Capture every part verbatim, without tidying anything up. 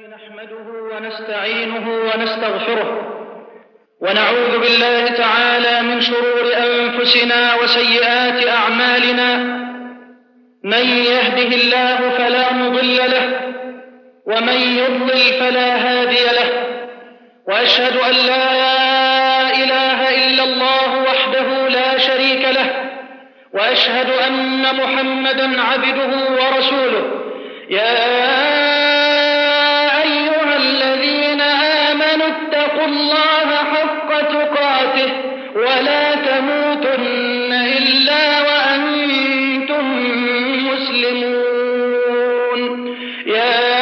نحمده ونستعينه ونستغفره ونعوذ بالله تعالى من شرور أنفسنا وسيئات أعمالنا. من يهده الله فلا مضل له ومن يضلل فلا هادي له، وأشهد أن لا إله إلا الله وحده لا شريك له، وأشهد أن محمدًا عبده ورسوله. يا أيها الذين آمنوا اتقوا الله حق تقاته ولا تموتن إلا وأنتم مسلمون. يا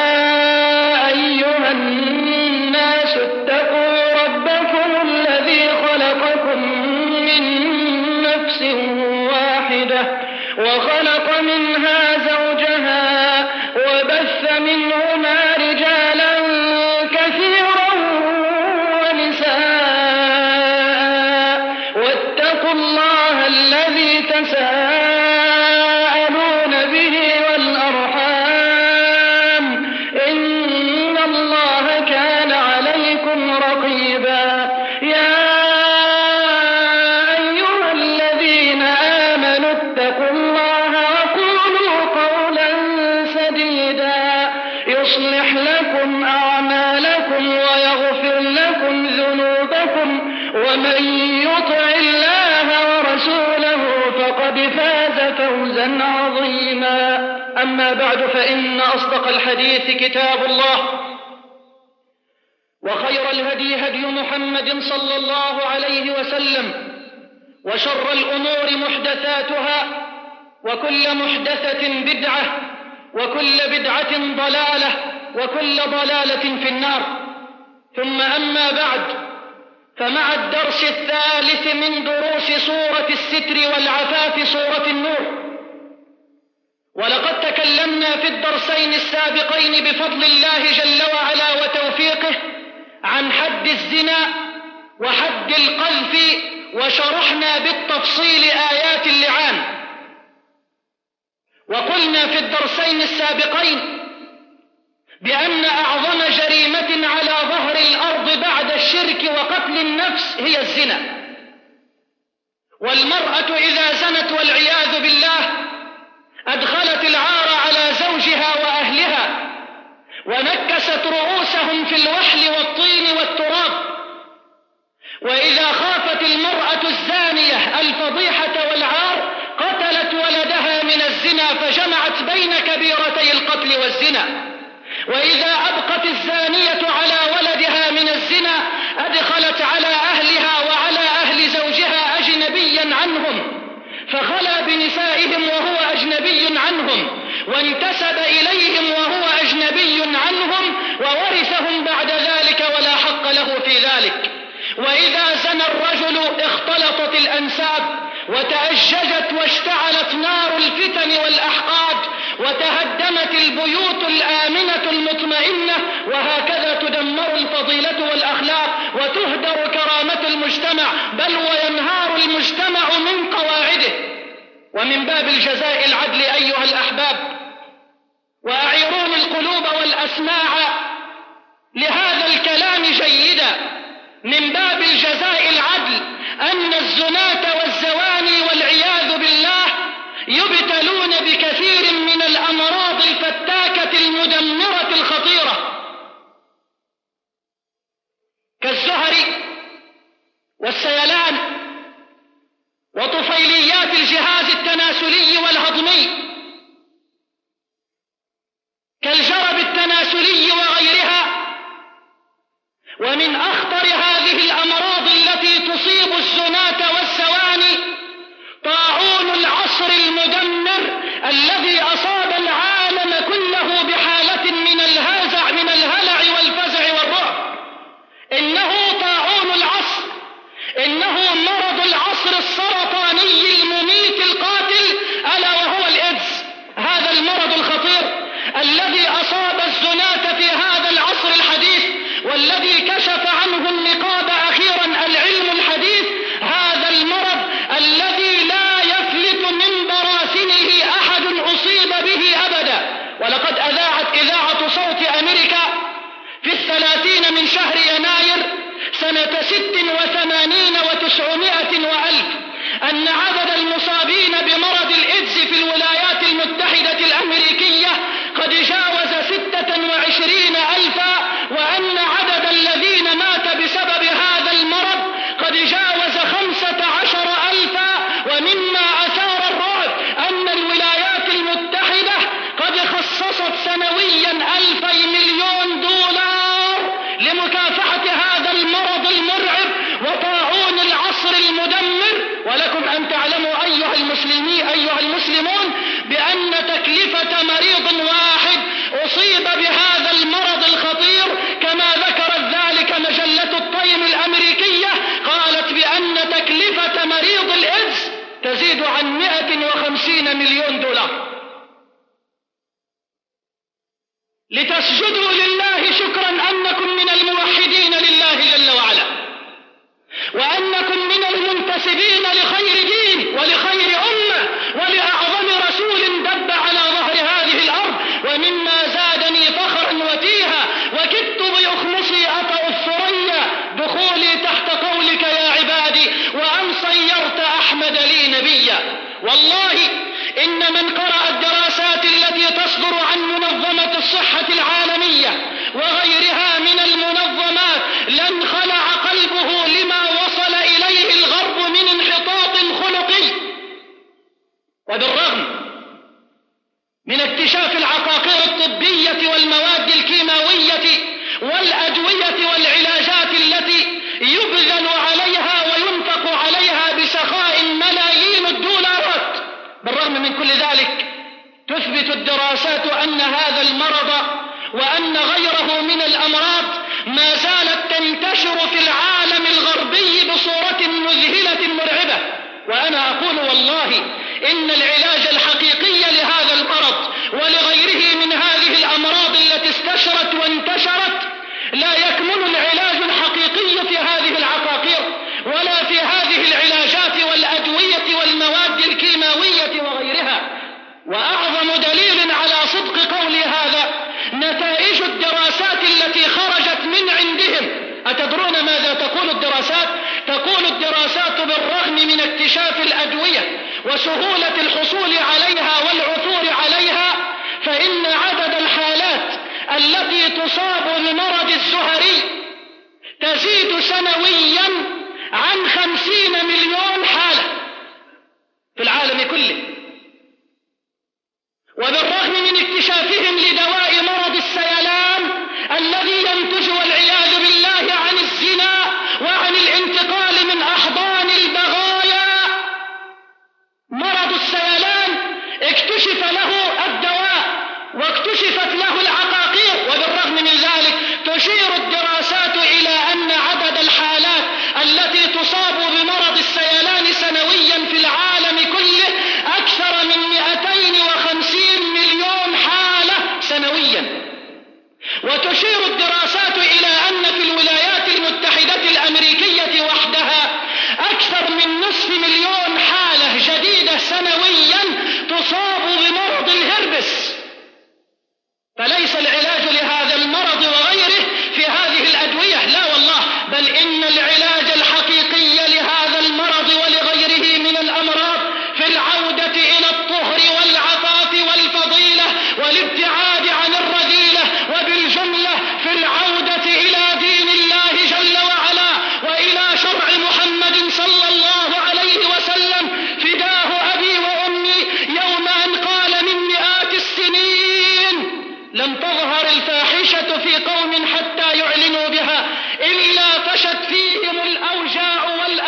أيها الناس اتقوا ربكم الذي خلقكم من نفس واحدة وخلق منها زوجها وبث منهما رجالا كثيرا ونساء، واتقوا الله الذي تساءلون به والأرحام إن الله كان عليكم رقيبا. يا أيها الذين آمنوا اتقوا الله وقولوا قولا سديدا يصلح لكم أعمالكم ويغفر لكم ذنوبكم، ومن يطع الله ورسوله فقد فاز فوزا عظيما. أما بعد، فإن أصدق الحديث كتاب الله، وخير الهدي هدي محمد صلى الله عليه وسلم، وشر الأمور محدثاتها، وكل محدثة بدعة، وكل بدعة ضلالة، وكل ضلالة في النار. ثم أما بعد، فمع الدرس الثالث من دروس سورة الستر والعفاف سورة النور، ولقد تكلمنا في الدرسين السابقين بفضل الله جل وعلا وتوفيقه عن حد الزنا وحد القذف، وشرحنا بالتفصيل آيات اللعان. وقلنا في الدرسين السابقين بأن أعظم جريمة على ظهر الأرض بعد الشرك وقتل النفس هي الزنا، والمرأة إذا زنت والعياذ بالله أدخلت العار على زوجها وأهلها، ونكست رؤوسهم في الوحل والطين والتراب. وإذا خافت المرأة الزانية الفضيحة والعار قتلت ولدها من الزنا، فجمعت بين كبيرتي القتل والزنا. وإذا أبقت الزانية على ولدها من الزنا أدخلت على أهلها وعلى أهل زوجها أجنبيا عنهم، فخلى بنسائهم وهو أجنبي عنهم، وانتسب إليهم وهو أجنبي عنهم، وورثهم بعد ذلك ولا حق له في ذلك. وإذا زنى الرجل اختلطت الأنساب، وتأججت واشتعلت نار الفتن والأحقاد، وتهدمت البيوت الآمنة المطمئنة، وهكذا تدمر الفضيلة والأخلاق، وتهدر كرامة المجتمع، بل وينهار المجتمع من قواعده. ومن باب الجزاء العدل أيها الأحباب، وأعيروني القلوب والأسماع لهذا الكلام جيدا، من باب الجزاء العدل أن الزناة والزواني والعياذ بالله يبتلون بكثير من الأمراض الفتاكة المدمرة الخطيرة، كالزهر والسيلان وطفيليات الجهاز التناسلي والهضمي، كالجرب التناسلي وغيرها. ومن أخطر هذه الأمراض التي تصيب الزناة والزواني طاعون العصر المدمر الذي أصاب العالم كله بحالة من الهزع من الهلع والفزع والرعب. إنه طاعون العصر، إنه مرض العصر السرطاني المميت القاتل، ألا وهو الإيدز، هذا المرض الخطير الذي أصاب الزناة في هذا العصر الحديث، والذي كشف عنه النقاب أخيرا العلم الحديث. هذا المرض الذي لا يفلت من براثنه أحد أصيب به أبدا. ولقد أذاعت إذاعة صوت أمريكا ست وثمانين وتسعمائة وألف أن عدد المصابين بمرض الإيدز في الولايات المتحدة الأمريكية قد جاوز ستة وعشرين ألفا، وأن عدد الذين مات بسبب هذا المرض قد جاوز خمسة عشر ألفا. ومما أثار الرعب أن الولايات المتحدة قد خصصت سنويا ألفي مليون دولار لمكافحة هذا المرض المرعب وطاعون العصر المدمر. ولكم أن تعلموا أيها المسلمين أيها المسلمون بأن تكلفة مريض واحد أصيب بهذا المرض الخطير كما ذكرت ذلك مجلة الطيم الأمريكية، قالت بأن تكلفة مريض الإيدز تزيد عن مئة وخمسين مليون دولار. لتسجدوا لله شكرا أنكم من الموحدين لله جل وعلا، وأنكم من المنتسبين لخير دين ولخير أمة ولأعظم رسول دب على ظهر هذه الأرض. ومما زادني فخرا وتيها وكدت بأخمصي أطأ الثريا دخولي تحت قولك يا عبادي وأن صيرت أحمد لي نبيا. والله إن من قرأ الدراسات التي تصدر عن منظمة الصحة العالمية وغيرها من المنظمات لانخلع قلبه لما وصل إليه الغرب من انحطاط خلقي. وبالرغم من اكتشاف العقاقير الطبية والمواد الكيماوية والأدوية والعلاجات التي يبذل عليها وينفق عليها بسخاء ملايين الدولارات، بالرغم من كل ذلك تثبت الدراسات أن هذا المرض وأن غيره من الأمراض ما زالت تنتشر في العالم الغربي بصورة مذهلة مرعبة. وأنا أقول والله إن العلاج الحقيقي لهذا المرض ولغيره من هذه الأمراض التي استشرت وانتشرت لا يكمن العلاج الحقيقي في هذه العقاقير ولا في هذه العلاجات والأدوية والمواد الكيماوية وغيرها. وأعظم دليل على صدق قولي هذا نتائج الدراسات التي خرجت من عندهم. أتدرون ماذا تقول الدراسات؟ تقول الدراسات بالرغم من اكتشاف الأدوية وسهولة الحصول عليها والعثور عليها، فإن عدد الحالات التي تصاب بمرض الزهري تزيد سنويا عن خمسين مليون حالة في العالم كله. وبالرغم من اكتشافهم لدواء مرض السيلان الذي ينتج والعياذ بالله عن الزنا وعن الانتقال من أحضان البغايا، مرض السيلان اكتشف له الدواء واكتشفت له العقاقير، وبالرغم من ذلك تشير الدراسات إلى أن عدد الحالات التي تصاب بمرض السيلان سنويا في العالم كله أكثر من مئتين وخمسين مليون حالة سنويا. وتشير الدراسات إلى أن في الولايات المتحدة الأمريكية وحدها أكثر من نصف مليون حالة جديدة سنويا تصاب بمرض الهربس. فليس العلاج لهذا المرض وغيره في هذه الأدوية، لا والله، بل إن العلاج الحقيقي لهذا المرض ولغيره من الأمراض في العودة إلى الطهر والعفاف والفضيلة والابتعاد عن الرذيلة، وبالجملة في العودة إلى دين الله جل وعلا وإلى شرع محمد صلى الله عليه وسلم. فداه أبي وأمي يوم أن قال من مئات السنين لم تظهر الفاحشة في قوم حتى يعلنوا بها إلا فشت فيهم الأوجاع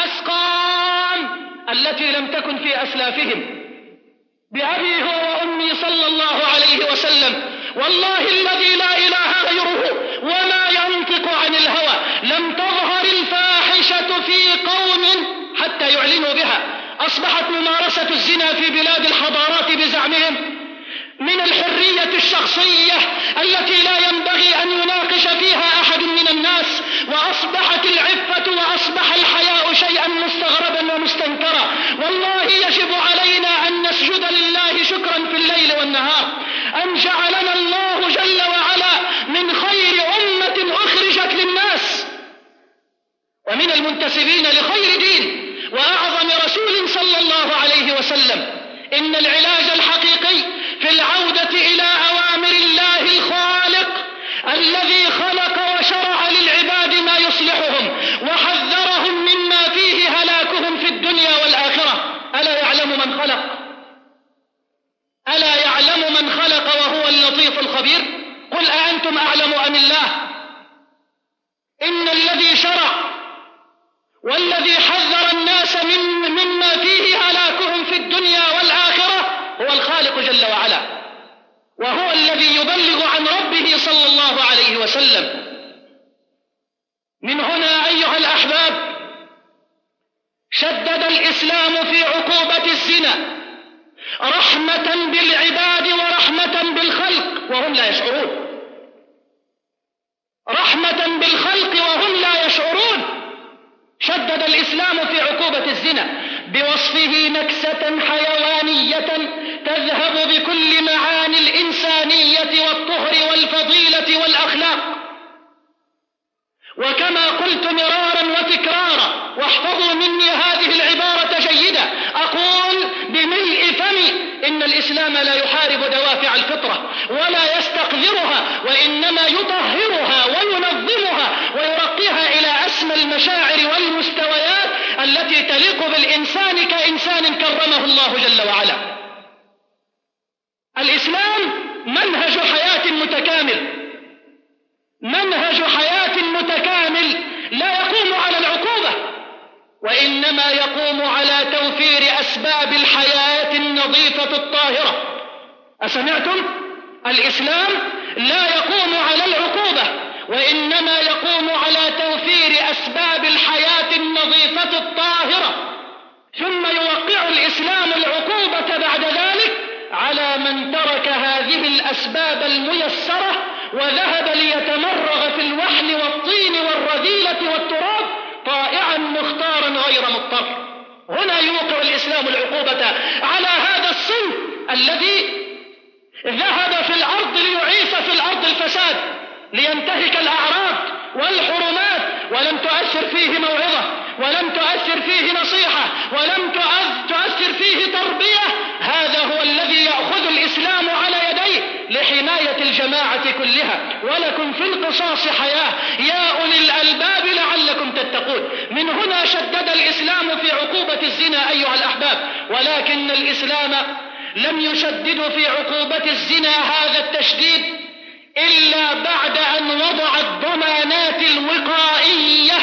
والأسقام التي لم تكن في أسلافهم. بأبيه وأمي صلى الله عليه وسلم والله الذي لا إله غيره وما ينطق عن الهوى لم تظهر الفاحشة في قوم حتى يعلنوا بها. أصبحت ممارسة الزنا في بلاد الحضارات بزعمهم من الحرية الشخصية التي لا ينبغي أن يناقش فيها أحد من الناس، وأصبحت العفة وأصبح الحياء شيئا مستغربا ومستنكرا. والله يجب علينا أن نسجد لله شكرا في الليل والنهار أن جعلنا الله جل وعلا من خير أمة أخرجت للناس. ومن المنتسبين لخير دين وأعظم رسول صلى الله عليه وسلم. إن العلاج الحقيقي في العودة إلى أوامر الله الخالق الذي خلق وشرع للعباد ما يصلحهم وحذرهم مما فيه هلاكهم في الدنيا والآخرة. ألا يعلم من خلق؟ ألا يعلم من خلق وهو اللطيف الخبير؟ قل أأنتم أعلم أم الله؟ إن الذي شرع والذي حذر الناس من مما فيه هلاكهم في الدنيا والآخرة هو الخالق جل وعلا، وهو الذي يبلغ عن ربه صلى الله عليه وسلم. من هنا أيها الأحباب شدد الإسلام في عقوبة الزنا رحمة بالعباد ورحمة بالخلق وهم لا يشعرون، رحمة بالخلق وهم لا يشعرون. شدد الإسلام في عقوبة الزنا بوصفه نكسة حيوانية تذهب بكل معاني الإنسانية والطهر والفضيلة والأخلاق. وكما قلت مرارا وتكرارا، واحفظوا مني هذه العبارة جيدة، أقول بملء فمي إن الإسلام لا يحارب دوافع الفطرة ولا يستقذرها، وإنما يطهرها وينظمها ويرقيها إلى أسمى المشاعر والمستويات التي تليق بالإنسان كإنسان كرمه الله جل وعلا. الإسلام منهج حياة متكامل، منهج حياة متكامل لا يقوم على العقوبة وإنما يقوم على توفير أسباب الحياة النظيفة الطاهرة. أسمعتم؟ الإسلام لا يقوم على العقوبة وإنما يقوم على توفير أسباب الحياة النظيفة الطاهرة. ثم يوقع الإسلام العقوبة بعد ذلك على من ترك هذه الأسباب الميسرة وذهب ليتمرغ في الوحل والطين والرذيلة والتراب طائعا مختارا غير مضطر. هنا يوقع الإسلام العقوبة على هذا الصنف الذي ذهب في الأرض ليعيث في الأرض الفساد، لينتهك الأعراض والحرمات، ولم تؤثر فيه موعظة، ولم تؤثر فيه نصيحة، ولم تؤثر فيه تربية. هذا هو الذي يأخذ الإسلام على يديه لحماية الجماعة كلها. ولكم في القصاص حياة يا أولي الألباب لعلكم تتقون. من هنا شدد الإسلام في عقوبة الزنا أيها الأحباب، ولكن الإسلام لم يشدد في عقوبة الزنا هذا التشديد إلا بعد أن وضع الضمانات الوقائية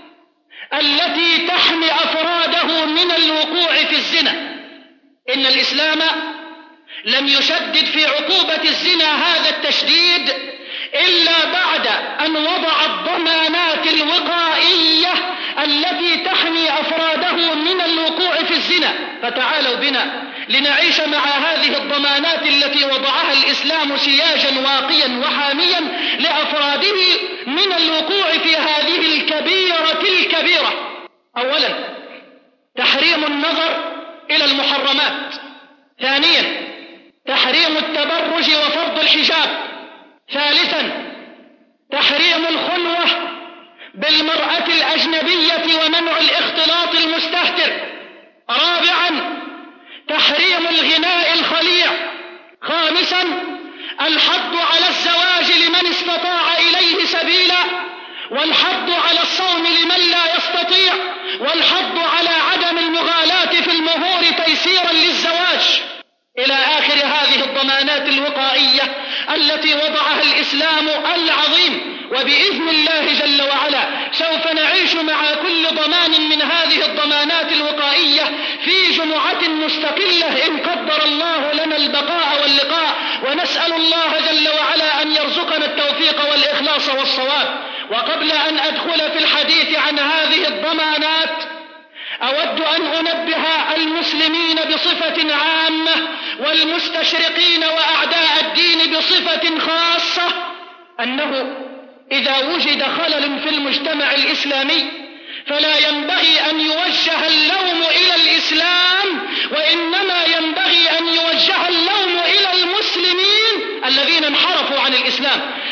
التي تحمي أفراده من الوقوع في الزنا. إن الإسلام لم يشدد في عقوبة الزنا هذا التشديد إلا بعد أن وضع الضمانات الوقائية التي تحمي أفراده من الوقوع في الزنا. فتعالوا بنا لنعيش مع هذه الضمانات التي وضعها الإسلام سياجا واقيا وحاميا لأفراده من الوقوع في هذه الكبيرة الكبيرة. أولا تحريم النظر إلى المحرمات. ثانيا تحريم التبرج وفرض الحجاب. ثالثا تحريم الخلوة بالمرأة الأجنبية ومنع الاختلاط المستهتر. رابعا تحريم الغناء الخليع. خامسا الحض على الزواج لمن استطاع إليه سبيلا، والحض على الصوم لمن لا يستطيع، والحض على عدم المغالاة في المهور تيسيرا للزواج، إلى آخر هذه الضمانات الوقائية التي وضعها الإسلام العظيم. وبإذن الله جل وعلا سوف نعيش مع كل ضمان من هذه الضمانات الوقائية في جمعة مستقلة إن قدر الله لنا البقاء واللقاء، ونسأل الله جل وعلا أن يرزقنا التوفيق والإخلاص والصواب. وقبل أن أدخل في الحديث عن هذه الضمانات أود أن أنبه المسلمين بصفة عامة والمستشرقين وأعداء الدين بصفة خاصة أنه إذا وجد خلل في المجتمع الإسلامي فلا ينبغي أن يوجه اللوم إلى الإسلام، وإنما ينبغي أن يوجه اللوم إلى المسلمين الذين انحرفوا عن الإسلام.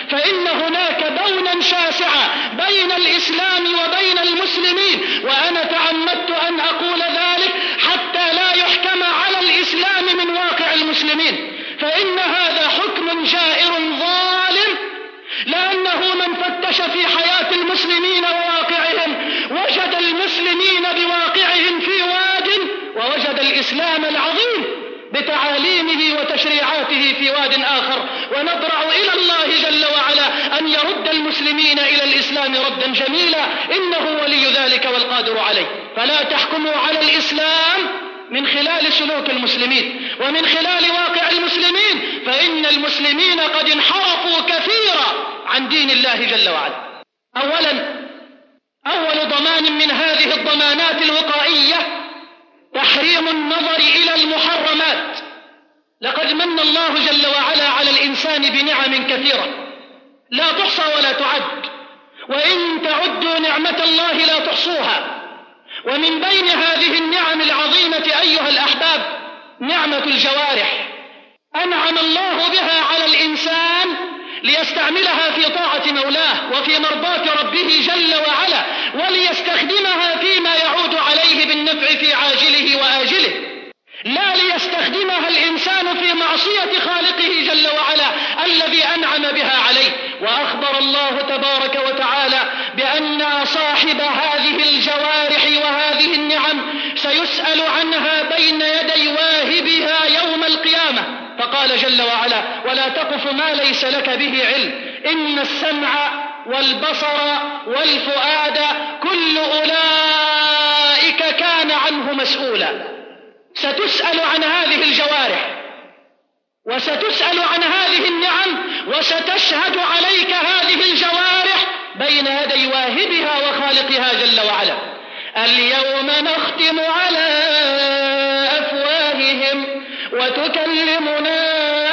فإن هناك بونا شاسعا بين الإسلام وبين المسلمين، وأنا تعمدت أن أقول ذلك حتى لا يحكم على الإسلام من واقع المسلمين، فإن هذا حكم جائر ظالم، لأنه من فتش في حياة المسلمين وواقعهم وجد المسلمين بواقعهم في واد، ووجد الإسلام العظيم بتعاليمه وتشريعاته في واد آخر. ونضرع إلى الله جل وعلا أن يرد المسلمين إلى الإسلام ردا جميلا، إنه ولي ذلك والقادر عليه. فلا تحكموا على الإسلام من خلال سلوك المسلمين ومن خلال واقع المسلمين، فإن المسلمين قد انحرفوا كثيرا عن دين الله جل وعلا. أولا، أول ضمان من هذه الضمانات الوقائية تحريم النظر إلى المحرمات. لقد من الله جل وعلا على الإنسان بنعم كثيرة لا تحصى ولا تعد، وإن تعدوا نعمة الله لا تحصوها. ومن بين هذه النعم العظيمة أيها الأحباب نعمة الجوارح، أنعم الله بها على الإنسان ليستعملها في طاعة مولاه وفي مرضاة ربه جل وعلا، وليستخدمها فيما يعود عليه بالنفع في عاجله وآجله، لا ليستخدمها الإنسان في معصية خالقه جل وعلا الذي أنعم بها عليه. وأخبر الله تبارك وتعالى بأن صاحب هذه الجوارح وهذه النعم سيسأل عنها بين يدي واهبها يوم القيامة، فقال جل وعلا: ولا تقف ما ليس لك به علم إن السمع والبصر والفؤاد كل أولئك كان عنه مسؤولا. ستسأل عن هذه الجوارح وستسأل عن هذه النعم، وستشهد عليك هذه الجوارح بين يدي واهبها وخالقها جل وعلا. اليوم نختم على أفواههم وتكلمنا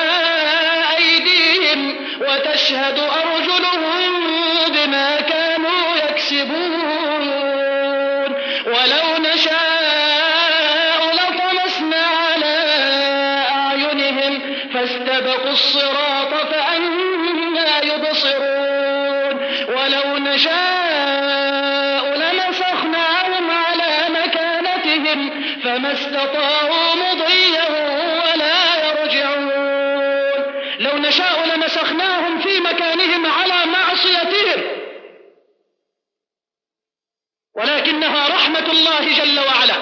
أيديهم وتشهد أرجلهم بما كانوا يكسبون ولو نشاء لطمسنا على أعينهم فاستبقوا الصراط فأنى يبصرون ولو نشاء لمسخناهم على مكانتهم فما استطاعوا مضيا ولا يرجعون. لو نشاء لمسخناهم في مكانهم على معصيتهم، ولكنها رحمة الله جل وعلا.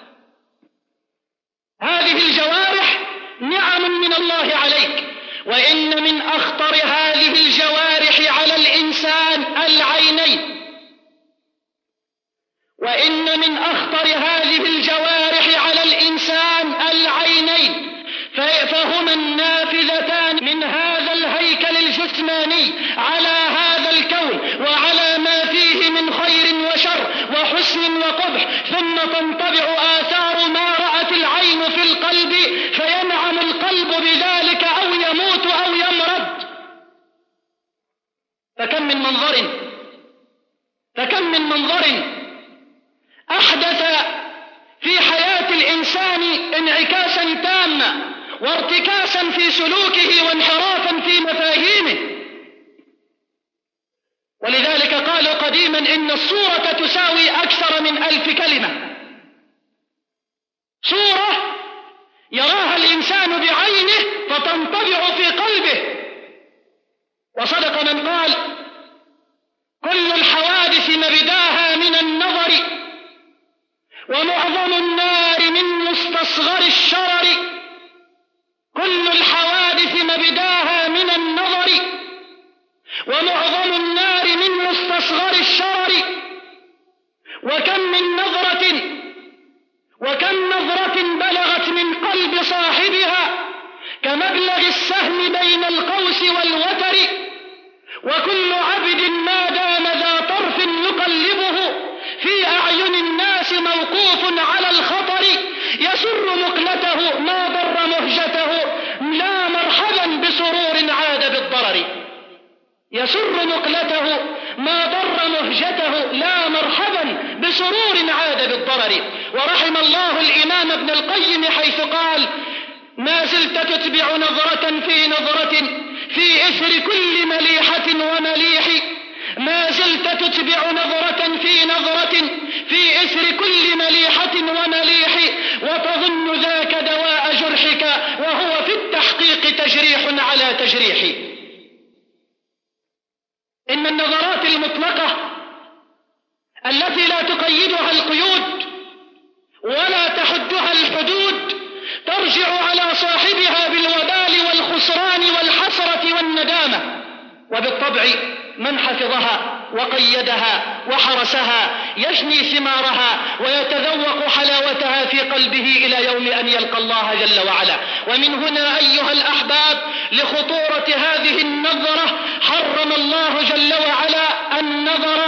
هذه الجوارح نعم من الله عليك، وإن من أخطر هذه الجوارح على الإنسان العينين، وإن من أخطر هذه الجوارح على الإنسان العينين، فهما النافذتان من هذا الهيكل الجسماني على هذا الكون وعلى ما فيه من خير وشر وحسن وقبح، ثم تنطبع آثار ما رأت العين في القلب فينعم القلب بذلك أو يموت أو يمرض. فكم من منظر فكم من منظر أحدث في حياة الإنسان انعكاسا تاما وارتكاسا في سلوكه وانحرافا في مفاهيمه. ولذلك قالوا قديما إن الصورة تساوي أكثر من ألف كلمة. صورة يراها الإنسان بعينه فتنطبع في قلبه. وصدق من قال: كل الحوادث مبداها من النظر ومعظم النار من مستصغر الشرر. كل الحوادث مبداها من النظر ومعظم النار من مستصغر الشرر. وكم من نظرة وكم نظرة بلغت من قلب صاحبها كمبلغ السهم بين القوس والوتر. وكل عبد ما دام ذا طرف يقلبه في أعين الناس موقوف على الخطر. يسر مقلته ما ضر مهجته لا مرحبا بسرور عاد بالضرر. يسر مقلته ما ضر مهجته لا مرحبا بسرور عاد بالضرر. ورحم الله الإمام ابن القيم حيث قال: ما زلت تتبع نظرة في نظرة في إثر كل مليحة تتبع نظرة في نظرة في إثر كل مليحة ومليح، وتظن ذاك دواء جرحك وهو في التحقيق تجريح على تجريح. إن النظرات المطلقة التي لا تقيدها القيود ولا تحدها الحدود ترجع على صاحبها بالوبال والخسران والحسرة والندامة. وبالطبع من حفظها وقيدها وحرسها يجني ثمارها ويتذوق حلاوتها في قلبه إلى يوم أن يلقى الله جل وعلا. ومن هنا أيها الأحباب لخطورة هذه النظرة حرم الله جل وعلا النظر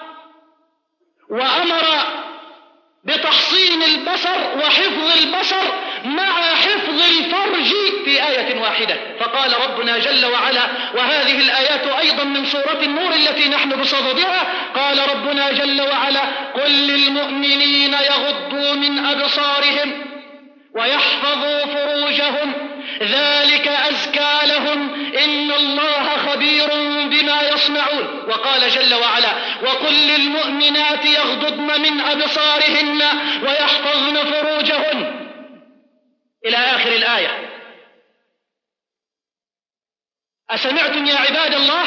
وأمر بتحصين البصر وحفظ البصر مع حفظ الفرج في آية واحدة. فقال ربنا جل وعلا، وهذه الآيات أيضا من سورة النور التي نحن بصددها، قال ربنا جل وعلا: قل للمؤمنين يغضوا من أبصارهم ويحفظوا فروجهم ذلك أزكى لهم إن الله خبير بما يصنعون. وقال جل وعلا: وقل للمؤمنات يغضضن من أبصارهن ويحفظن فروجهن إلى آخر الآية. أسمعتم يا عباد الله؟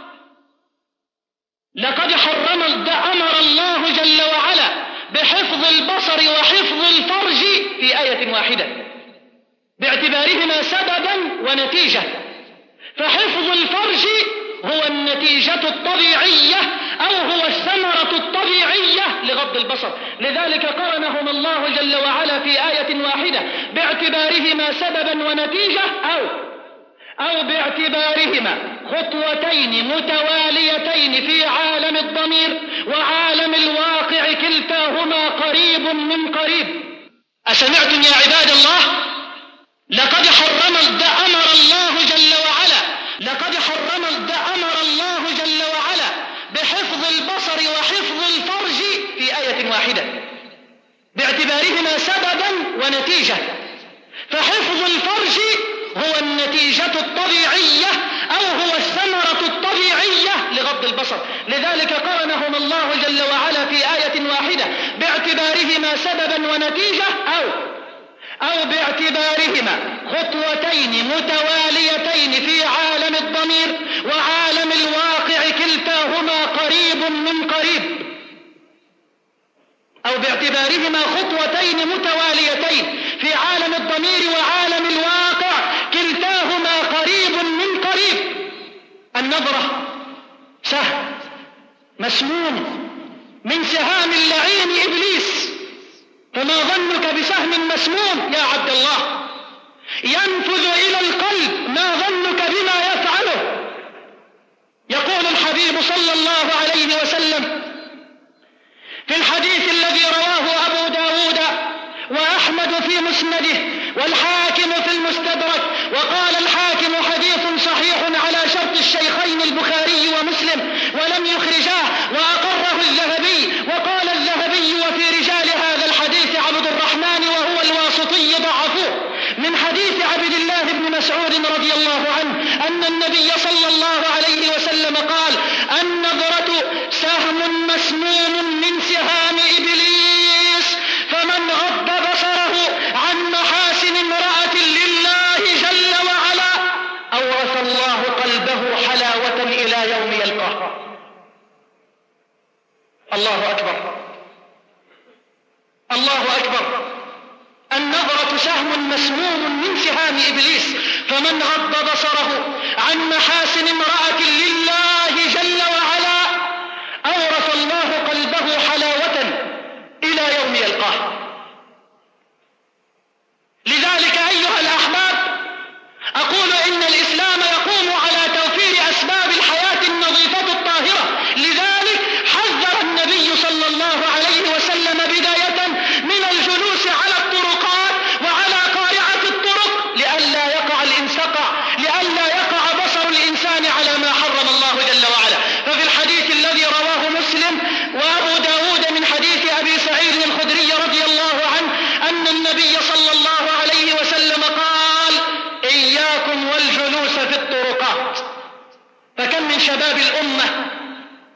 لقد حرم أمر الله جل وعلا بحفظ البصر وحفظ الفرج في آية واحدة باعتبارهما سببا ونتيجة. فحفظ الفرج هو النتيجة الطبيعية أو هو الثمرة الطبيعية لغض البصر، لذلك قارنهما الله جل وعلا في آية واحدة باعتبارهما سببا ونتيجة أو أو باعتبارهما خطوتين متواليتين في عالم الضمير وعالم الواقع، كلتاهما قريب من قريب. أسمعتم يا عباد الله؟ لقد حرم أمر الله جل وعلا لقد حرم أمر الله جل وعلا بحفظ البصر وحفظ الفرج في آية واحدة باعتبارهما سببا ونتيجة. فحفظ الفرج هو النتيجة الطبيعية أو هو الثمرة الطبيعية لغض البصر، لذلك قارنهما الله جل وعلا في آية واحدة باعتبارهما سببا ونتيجة أو أو باعتبارهما خطوتين متواليتين في عالم الضمير وعالم الواقع، كلتاهما قريب من قريب. أو باعتبارهما خطوتين متواليتين في عالم الضمير وعالم الواقع، كلتاهما قريب من قريب. النظرة سهم مسموم من سهام اللعين إبليس، فما ظنك بسهم مسموم يا عبد الله ينفذ إلى القلب؟ ما ظنك بما يفعله؟ يقول الحبيب صلى الله عليه وسلم في الحديث الذي رواه أبو داود وأحمد في مسنده والحاكم في المستدرك، وقال الحاكم حديث صحيح على شرط الشيخين البخاري ومسلم ولم يخرجاه، وأقره الذهبي. وقال الذهبي: وفي رجال هذا الحديث عبد الرحمن وهو الواسطي ضعفوه، من حديث عبد الله بن مسعود رضي الله عنه أن النبي صلى الله عليه وسلم قال: النظرة سهم مسموم من سهام إبليس، فمن غض بصره عن محاسن امرأة لله جل وعلا أورث الله قلبه حلاوة إلى يوم يلقاه. الله أكبر، الله أكبر. النظرة سهم مسموم من سهام إبليس، فمن غض بصره عن محاسن امرأة لله جل وعلا أورث الله قلبه حلاوة إلى يوم يلقاه. لذلك أيها الأحباب أقول إن الإسلام يقوم على توفير أسباب الحياة النظيفة الطاهرة، لذلك حذر النبي صلى الله عليه وسلم بداية من الجلوس على الطرقات وعلى قارعة الطرق لئلا يقع الإنسان لئلا يقع بصر الإنسان على ما حرم الله جل وعلا. ففي الحديث الذي رواه مسلم وأبو داود من حديث أبي سعيد الخدري رضي الله عنه أن النبي صلى الله عليه وسلم قال: إياكم والجلوس في الطرقات. فكم من شباب الأمة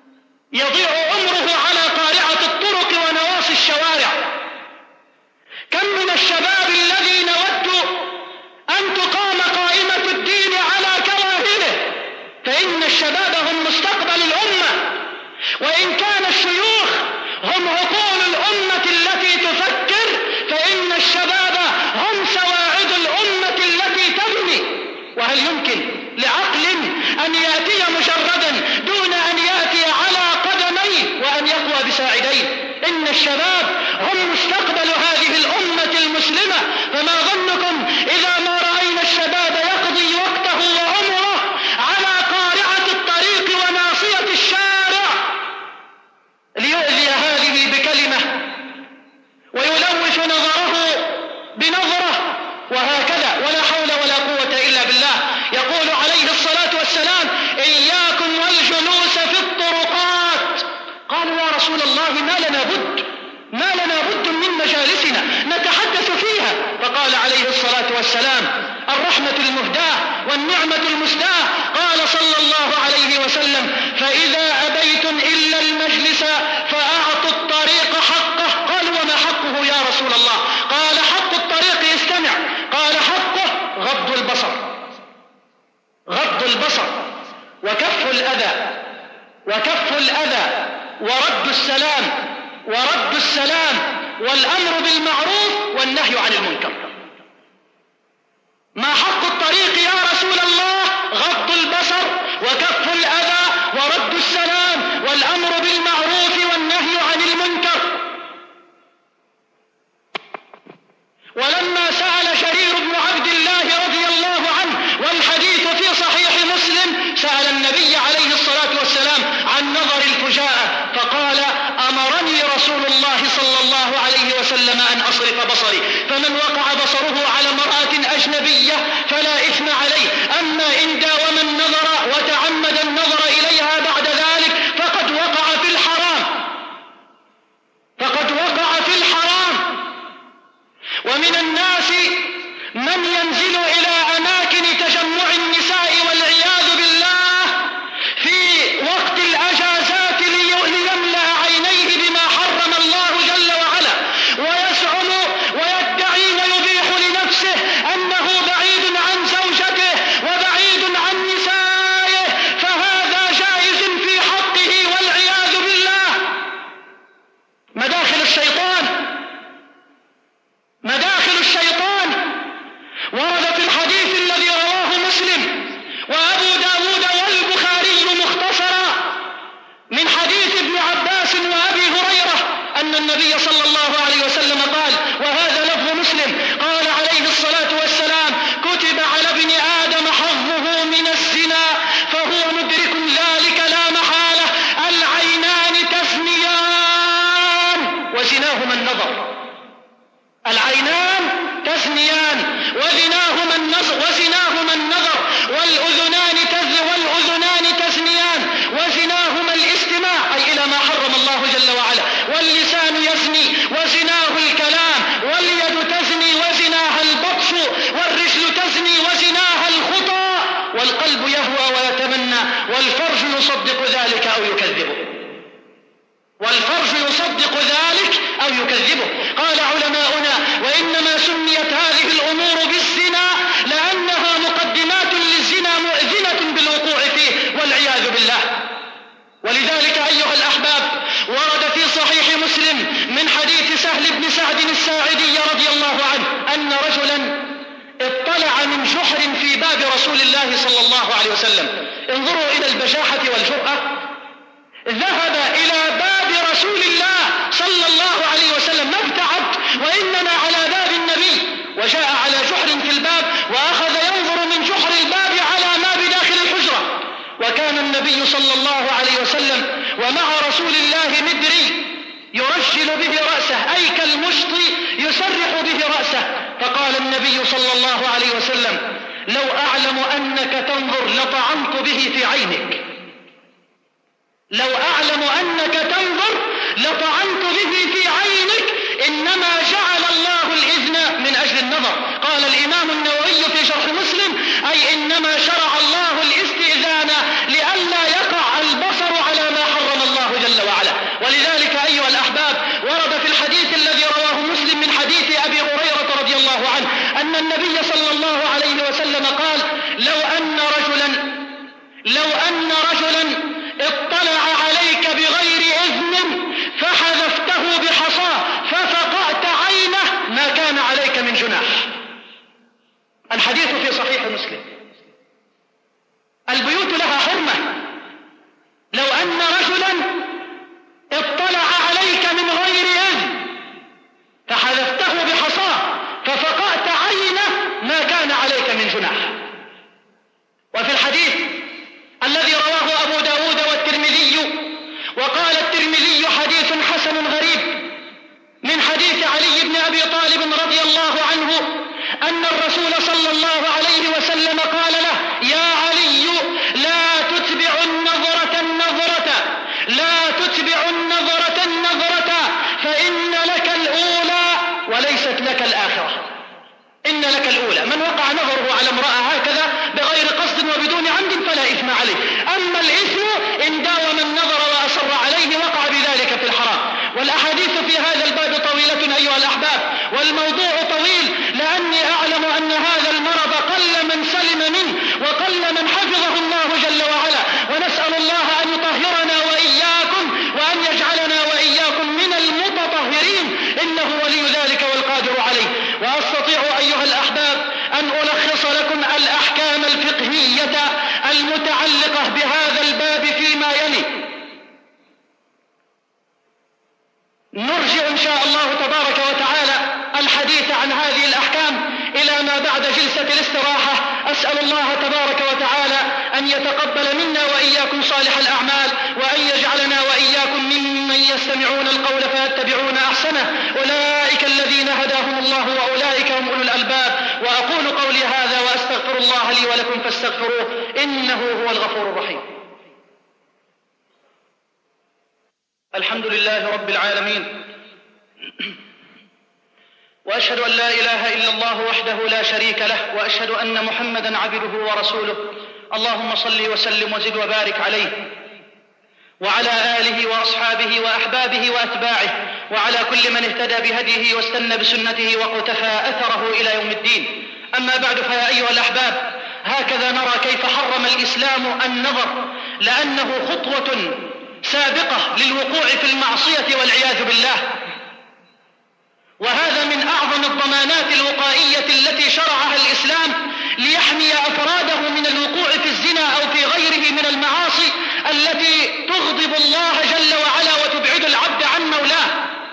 يضيع عمره على قارعة الطرق ونواصي الشوارع. كم من الشباب الذي نود أن تقام قائمة الدين على كواهله، فإن الشباب هم مستقبل الأمة، وإن كان الشيوخ هم عقول الأمة التي تفكر، فإن الشباب هم سواعد الأمة التي تبني. وهل يمكن لعقل أن يأتي مجردا دون أن يأتي على قدميه وأن يقوى بساعديه؟ إن الشباب هم مستقبل هذه الأمة المسلمة، فما ظنكم إذا ما رأينا الشباب يقضي وقته وعمره على قارعة الطريق وناصية الشارع ليؤذي هذه بكلمة ويلوث نظره بنظرة، وهكذا ولا حول ولا قوة إلا بالله. يقول عليه الصلاة والسلام: إياكم والجلوس في الطرقات. قالوا: يا رسول الله، ما لنا بد ما لنا بد من مجالسنا نتحدث فيها. فقال عليه الصلاة والسلام: الرحمة المهداة والنعمة المسداة. قال صلى الله عليه وسلم: فإذا أبيتم إلا المجلس فأعطوا الطريق حقه. قالوا: وما حقه يا رسول الله؟ قال: حق الطريق استمع. قال: حقه غض البصر غض البصر وكف الأذى وكف الأذى ورد السلام ورد السلام والأمر بالمعروف والنهي عن المنكر. ما حق الطريق يا رسول الله؟ غض البصر وكف الأذى ورد السلام والأمر بالمعروف والنهي عن المنكر. ولما سأل جرير بن عبد الله رضي الله عنه والحديث في صحيح مسلم، سأل النبي عليه الصلاة والسلام عن نظر الفجاءة، فقال: أمرني رسول الله صلى الله عليه وسلم أن أصرف بصري، فمن وقع بصره على امرأة أجنبية فلا إثم عليه، أما إن داوم النظر وتعمد النظر إليها بعد ذلك فقد وقع في الحرام فقد وقع في الحرام. ومن الناس من ينزل إلى أماكن تجمع النساء والعياذ بالله في وقت الأجازات ليملأ عينيه بما حرم الله جل وعلا، ويزعم ويدعي ويبيح لنفسه أنه بعيد عن زوجته وبعيد عن نسائه، فهذا جائز في حقه والعياذ بالله. مداخل الشيطان مداخل الشيطان ورد في الحديث الذي رواه مسلم وأبو داود والبخاري مختصرا من حديث ابن عباس وأبي هريرة أن النبي صلى الله عليه وسلم قال، وهذا لفظ مسلم، قال عليه الصلاة والسلام: كتب على ابن آدم حظه من الزنا فهو مدرك ذلك لا محالة، العينان تزنيان وزناهما النظر العينان تزنيان وزناهما النظر وزناهما النظر والأذنان تز والأذنان تزنيان وزناهما الاستماع، أي إلى ما حرم الله جل وعلا، واللسان يزني وزناه الكلام، واليد تزني وزناها البطش، والرجل تزني وزناها الخطى، والقلب يهوى ويتمنى، والفرج يصدق ذلك أو يكذبه والفرج يصدق ذلك أو يكذبه. قال علماؤنا: وإنما سميت هذه الأمور بالزنا لأنها مقدمات للزنا مؤذنة بالوقوع فيه والعياذ بالله. ولذلك أيها الأحباب، ورد في صحيح مسلم من حديث سهل بن سعد الساعدي رضي الله عنه أن رجلا اطلع من جحر في باب رسول الله صلى الله عليه وسلم. انظروا إلى البجاحة والجرأة، ذهب إلى باب رسول الله صلى الله عليه وسلم، ما ابتعد وإنما على باب النبي، وجاء على جحر في الباب وأخذ ينظر من جحر الباب على ما بداخل الحجرة. وكان النبي صلى الله عليه وسلم ومع رسول الله مدري يرجل به رأسه، أي كالمشط يسرح به رأسه. فقال النبي صلى الله عليه وسلم: لو أعلم أنك تنظر لطعنت به في عينك لو أعلم أنك تنظر لطعنت به في عينك، إنما جعل الله الإذن من أجل النظر. قال الإمام النووي في شرح مسلم: أي إنما شرع الله الاستئذان لئلا يقع البصر على ما حرم الله جل منكم فحذفته بحصاه ففقأت عينه ما كان عليك من جناح. الحديث في صحيح مسلم. البيوت لها حرمة. لو أن رجلا اطلع عليك من غير إذن فحذفته بحصاه ففقأت عينه ما كان عليك من جناح. وفي الحديث الذي رواه أبو داود والترمذي وقال الترمذي حديث حسن غريب من حديث علي بن أبي طالب رضي الله عنه أن الرسول صلى الله عليه وسلم قال له: يا علي لا تتبع النظرة النظرة لا تتبع النظرة النظرة فإن لك الأولى وليست لك الآخرة. إن لك الأولى. من وقع نظره على امرأة هكذا بغير قصد وبدون عمد فلا إثم عليه. أما الإثم إن داوم النظر وأصر عليه وقع بذلك في الحرام. والأحاديث في هذا الباب طويلة أيها الأحباب، والموضوع طويل، لأني أعلم أن هذا المرض قل من سلم منه وقل من حفظه الله جل وعلا، ونسأل الله أن يطهرنا وإياكم وأن يجعلنا وإياكم من المتطهرين، إنه ولي ذلك والقادر عليه. وأستطيع أيها الأحباب أن ألخص لكم الأحكام الفقهية المتعلقة بهذا الباب فيما يلي. نرجع إن شاء الله تبارك وتعالى الحديث عن هذه الأحكام إلى ما بعد جلسة الاستراحة. أسأل الله تبارك وتعالى أن يتقبل منا وإياكم صالح الأعمال، وأن يجعلنا وإياكم ممن يستمعون القول فيتبعون أحسنه. أولئك الذين هداهم الله وأولئك هم أولو الألباب. وأقول قولي هذا وأستغفر الله لي ولكم فاستغفروه إنه هو الغفور الرحيم. الحمد لله رب العالمين، وأشهد أن لا إله إلا الله وحده لا شريك له، وأشهد أن محمدا عبده ورسوله. اللهم صل وسلم وزد وبارك عليه وعلى آله وأصحابه وأحبابه وأتباعه وعلى كل من اهتدى بهديه واستنى بسنته وقتفى أثره إلى يوم الدين. أما بعد، فيا أيها الأحباب، هكذا نرى كيف حرم الإسلام النظر، لأنه خطوة سابقة للوقوع في المعصية والعياذ بالله. وهذا من أعظم الضمانات الوقائية التي شرعها الإسلام ليحمي أفراده من الوقوع في الزنا أو في غيره من المعاصي التي تغضب الله جل وعلا وتبعد العبد عن مولاه.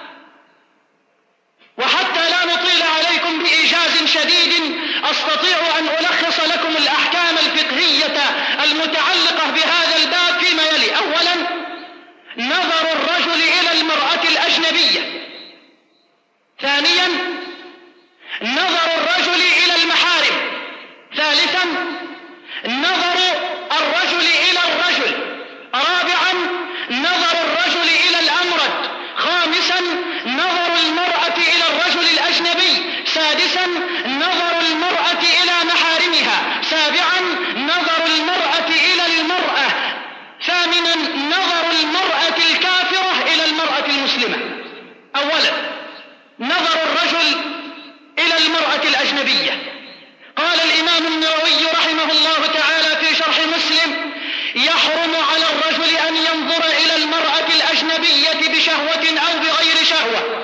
وحتى لا نطيل عليكم بإيجاز شديد، أستطيع أن ألخص لكم الأحكام الفقهية المتعلقة بهذا الباب فيما يلي. أولا، نظر الرجل إلى المرأة الأجنبية. ثانيا، نظر الرجل إلى المحارم. ثالثا، نظر الرجل إلى الرجل. رابعا، نظر الرجل إلى الأمرد. خامسا، نظر المرأة إلى الرجل الأجنبي. سادسا، نظر المرأة إلى محارمها. سابعا، نظر المرأة إلى المرأة. ثامنا، نظر المرأة الكافرة إلى المرأة المسلمة. أولا، نظر الرجل إلى المرأة الأجنبية. قال الإمام النووي رحمه الله تعالى في شرح مسلم: يحرم على الرجل أن ينظر إلى المرأة الأجنبية بشهوة أو بغير شهوة.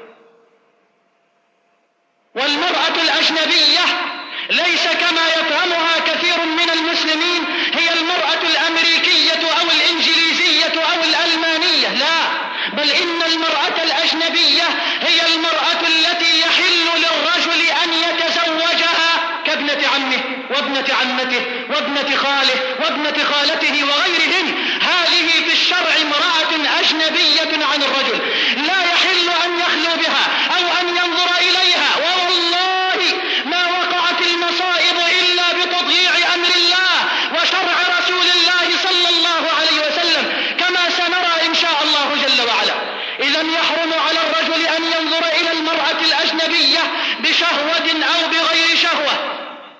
والمرأة الأجنبية ليس كما يفهمها كثير من المسلمين هي المرأة الأمريكية أو الإنجليزية أو الألمانية، لا، بل إن المرأة الأجنبية هي المرأة التي يحل للرجل أن يتزوجها كابنة عمه وابنة عمته وابنة خاله وابنة خالته وغيرهن. هذه في الشرع امرأة أجنبية عن الرجل، لا يحل أن يخلو بها أو أن ينظر إليها. ووالله ما وقعت المصائب إلا بتضييع أمر الله وشرع رسول الله صلى الله عليه وسلم، كما سنرى إن شاء الله جل وعلا. إذن يحرم على الرجل أن ينظر إلى المرأة الأجنبية بشهوة أو بغير شهوة.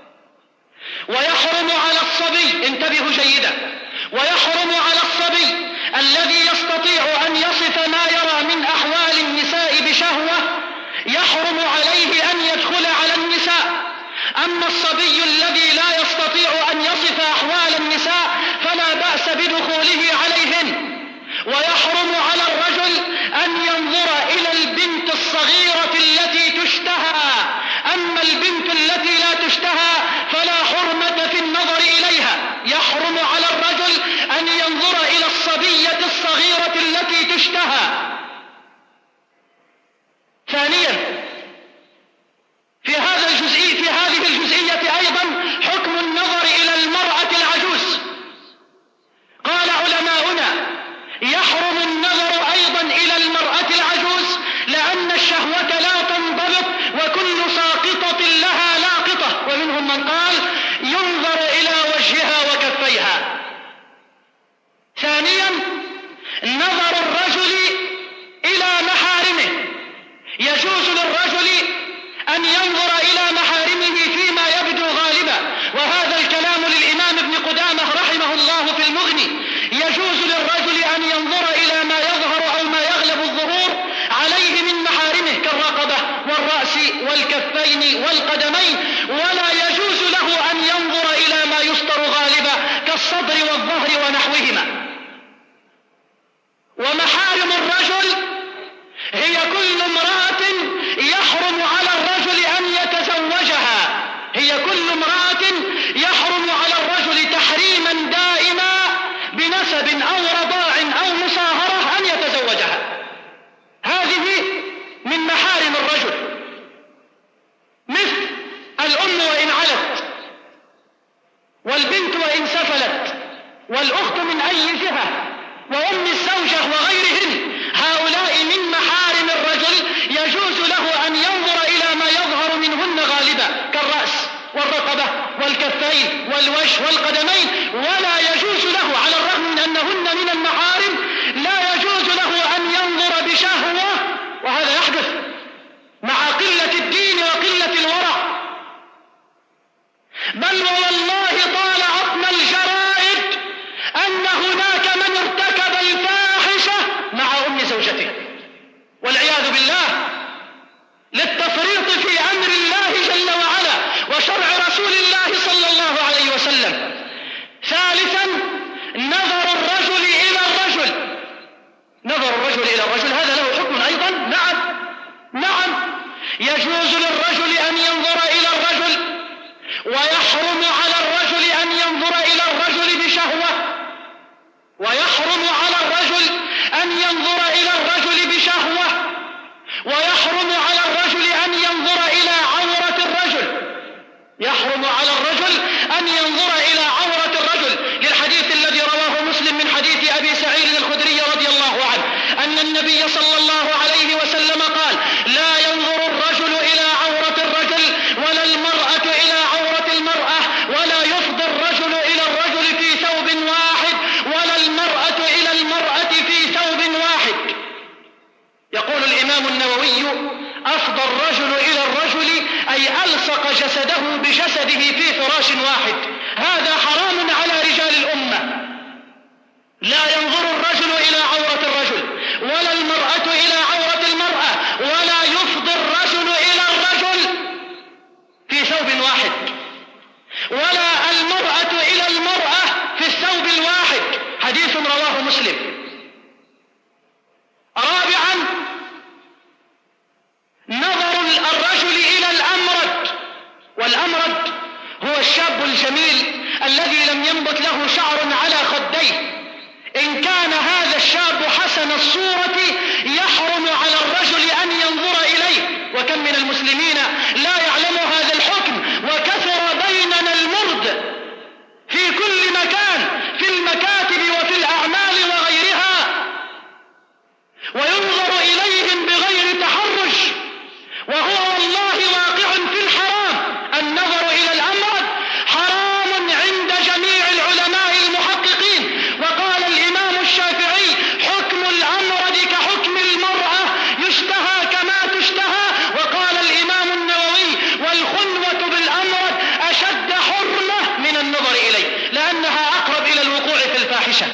ويحرم على الصبي، انتبهوا جيدا، ويحرم على الصبي الذي يستطيع أن يصف ما يرى من أحوال النساء بشهوة، يحرم عليه أن يدخل على النساء. أما الصبي الذي لا يستطيع أن يصف أحوال النساء فلا بأس بدخوله عليهن. ويحرم على الرجل الصبية الصغيرة التي تشتهى. ثانيا في هذا الجزئي في هذه الجزئية أيضا حكم النظر إلى المرأة العجوز. قال علماؤنا يحرم النظر أيضا إلى المرأة العجوز لأن الشهوة لا تنضبط وكل ساقطة لها لاقطة، ومنهم من قال ينظر إلى وجهها وكفيها. ثانيا نظر الرجل إلى محارمه، يجوز للرجل أن ينظر إلى محارمه فيما يبدو غالبا، وهذا الكلام للإمام ابن قدامة رحمه الله في المغني. يجوز للرجل أن ينظر إلى ما يظهر أو ما يغلب الظهور عليه من محارمه كالرقبة والرأس والكفين والقدمين، ولا يجوز له أن ينظر إلى ما يستر غالبا كالصدر والظهر ونحوهما. ومحارم الرجل هي كل امرأة يحرم على الرجل أن يتزوجها، هي كل امرأة يحرم على الرجل تحريما دائما بنسب أو رضاع أو مصاهرة أن يتزوجها. هذه من محارم الرجل، مثل الأم وإن علت، والبنت وإن سفلت، والأخت من أي جهة، وأم الزوجة وغيرهن. هؤلاء من محارم الرجل يجوز له أن ينظر إلى ما يظهر منهن غالبا كالرأس والرقبة والكفين والوجه والقدمين، ولا يجوز له على الرغم من أنهن من المحارم لا يجوز له أن ينظر بشهوة، وهذا يحدث مع قلة الدين وقلة الورع. بل والله طال عظم الجرائد أن هناك من ارتكب الفاحشة مع أم زوجته والعياذ بالله، للتفريط في أمر الله جل وعلا وشرع رسول الله صلى الله عليه وسلم. ثالثا نظر الرجل إلى الرجل، نظر الرجل إلى الرجل هذا له حكم أيضا. نعم نعم يجوز للرجل أن ينظر إلى الرجل، ويحرم على الرجل أن ينظر إلى الرجل بشهوة، ويحرم على الرجل أن ينظر إلى الرجل بشهوة، ويحرم على الرجل أن ينظر إلى عورة الرجل، يحرم على الرجل أن ينظر إلى عورة الرجل، للحديث الذي رواه مسلم من حديث أبي سعيد الخدري رضي الله عنه أن النبي صلى الله عليه وسلم قال: لا ينظر الرجل إلى عورة الرجل ولا المرأة إلى عورة المرأة، ولا يفضي الرجل إلى الرجل في ثوب واحد، ولا المرأة إلى المرأة في ثوب واحد. يقول الإمام النووي: أفضى الرجل إلى الرجل أي ألصق جسده بجسده في فراش واحد. هذا حرام على رجال الأمة. لا ينظر الرجل إلى عورة الرجل ولا المرأة إلى عورة المرأة، ولا يفضي الرجل إلى الرجل في ثوب واحد، ولا المرأة إلى المرأة في الثوب الواحد. حديث رواه مسلم. رابعا نظر الرجل إلى الأمرد، والأمرد هو الشاب الجميل الذي لم ينبت له شعر على خديه. إن كان هذا الشاب حسن الصورة يحرم على الرجل أن ينظر إليه، وكم من المسلمين لا يعلم هذا الحكم، وكثر بيننا المرد في كل مكان، في المكاتب وفي الأعمال وغيرها، وينظر إليهم بغير تحرش، وهو والله واقع في الحرام. النظر إلى الأمرد حرام عند جميع العلماء المحققين. وقال الإمام الشافعي: حكم الأمرد كحكم المرأة، يشتهى كما تشتهى. وقال الإمام النووي: والخلوة بالأمرد أشد حرمة من النظر إليه، لأنها أقرب إلى الوقوع في الفاحشة.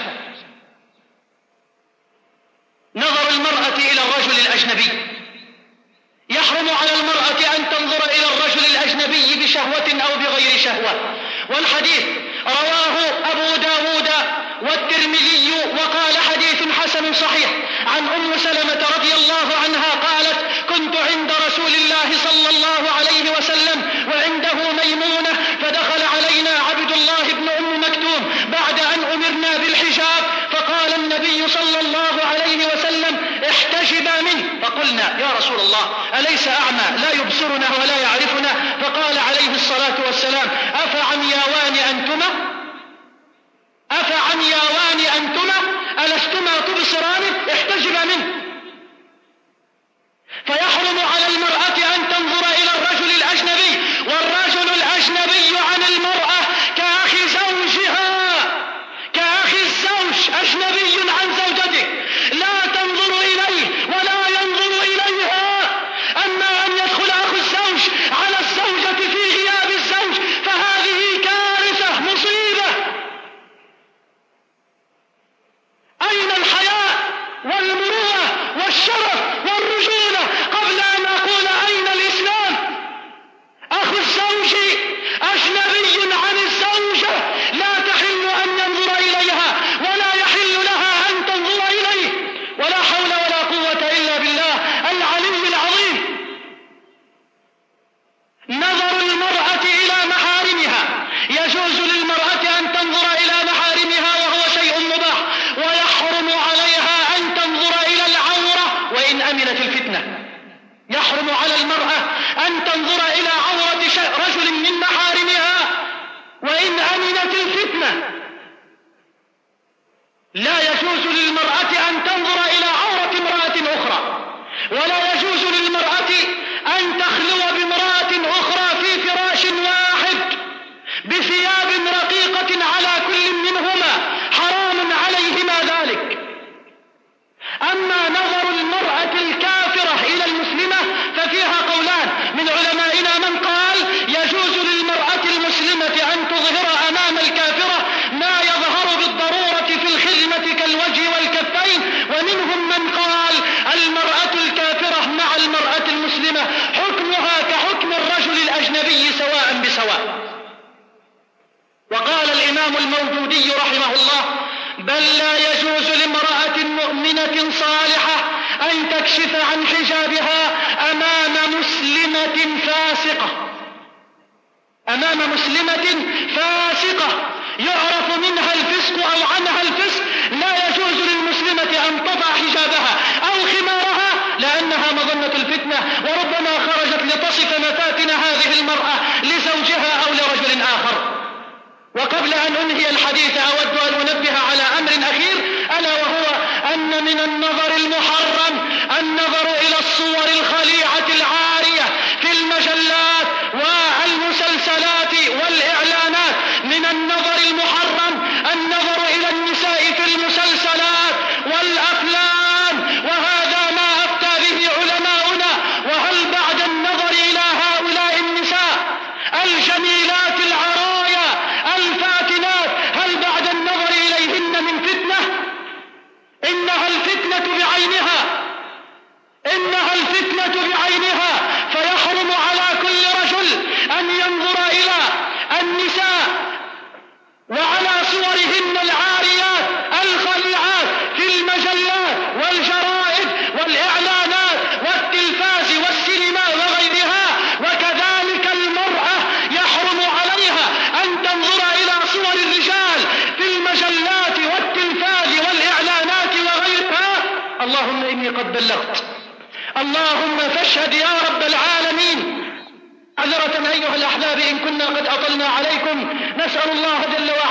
نظر المرأة إلى الرجل الأجنبي، يحرم على المرأة أن تنظر إلى الرجل الأجنبي بشهوة أو بغير شهوة. والحديث رواه أبو داود والترمذي وقال: حديث حسن صحيح. عن أم سلمة رضي الله عنها قالت: كنت عند رسول الله صلى الله عليه وسلم وعنده ميمونة، فدخل علينا عبد الله بن أم مكتوم بعد أن أمرنا بالحجاب، فقال النبي أليس أعمى لا يبصرنا ولا يعرفنا؟ فقال عليه الصلاة والسلام: أفعمياوان أنتما أفعمياوان أنتما ألستما تبصران؟ احتجب منه. فيحرم على المرأة أن تنظر إلى الرجل الأجنبي، والرجل الأجنبي عن المرأة كأخي زوجها، كأخي الزوج أجنبي عن زوجته، لا تنظر إليه ولا ينظر إليها. أما أن يدخل أخو الزوج على الزوجة في غياب الزوج فهذه كارثة مصيبة. أين الحياء والمروءة والشرف والرجولة قبل أن أقول أين الإسلام؟ أخو الزوج أجنبي عن الزوجة، لا تحل أن ينظر إليها ولا يحل لها أن تنظر إليه، ولا حول ولا قوة إلا بالله العلي العظيم. نظر المرأة إلى محارمها، يجوز للمرأة أن تنظر إلى محارمها وهو شيء مباح، ويحرم عليها أن تنظر إلى العورة وإن أمنت الفتنة. يحرم على المرأة أن تنظر إلى عورة رجل من محارمها وإن أمنت الفتنة. لا يجوز للمرأة أن تنظر إلى عورة امرأة أخرى، ولا يجوز للمرأة أن تخلو بامرأة أخرى في فراش واحد بثياب رقيقة على كل منهما، حرام عليهما ذلك. أما نظر المرأة الكافرة إلى المسلمة ففيها قولان من علمائنا، من قال يجوز للمرأة المسلمة أن تظهر أمام الكافرة ما يظهر بالضرورة في الخدمة كالوجه والكفين، ومنهم من قال المرأة الكافرة مع المرأة المسلمة حكمها كحكم الرجل الأجنبي سواء بسواء. وقال الإمام المودودي رحمه الله: بل لا يجوز لامرأة مؤمنة صالحة أن تكشف عن حجابها أمام مسلمة فاسقة، أمام مسلمة فاسقة يعرف منها الفسق أو عنها الفسق. لا يجوز للمسلمة أن تضع حجابها أو خمارها لأنها مظنة الفتنة، وربما خرجت لتصف مفاتن هذه المرأة لزوجها أو لرجل آخر. وقبل أن أنهي الحديث أود أن أنبه على أمر أخير، ألا وهو أن من النظر المحرم النظر إلى الصور الخليعة العارية في المجلات والمسلسلات والإعلانات. من النظر المحرم النظر إلى النساء في المسلسلات والأفلام، وهذا ما أفتى به علماؤنا. وهل بعد النظر إلى هؤلاء النساء الجميلات العرايا الفاتنات هل بعد النظر إليهن من فتنة؟ إنها الفتنة بعينها، إنها الفتنة بعينها. فيحرم على كل رجل أن ينظر إلى النساء وعلى صورهن العاريات الخليعات في المجلات والجرائد والإعلانات والتلفاز والسينما وغيرها. وكذلك المرأة يحرم عليها أن تنظر إلى صور الرجال في المجلات والتلفاز والإعلانات وغيرها. اللهم إني قد بلغت، اللهم فاشهد يا رب العالمين. عذرة أيها الأحباب إن كنا قد أطلنا عليكم، نسأل الله جل وعلا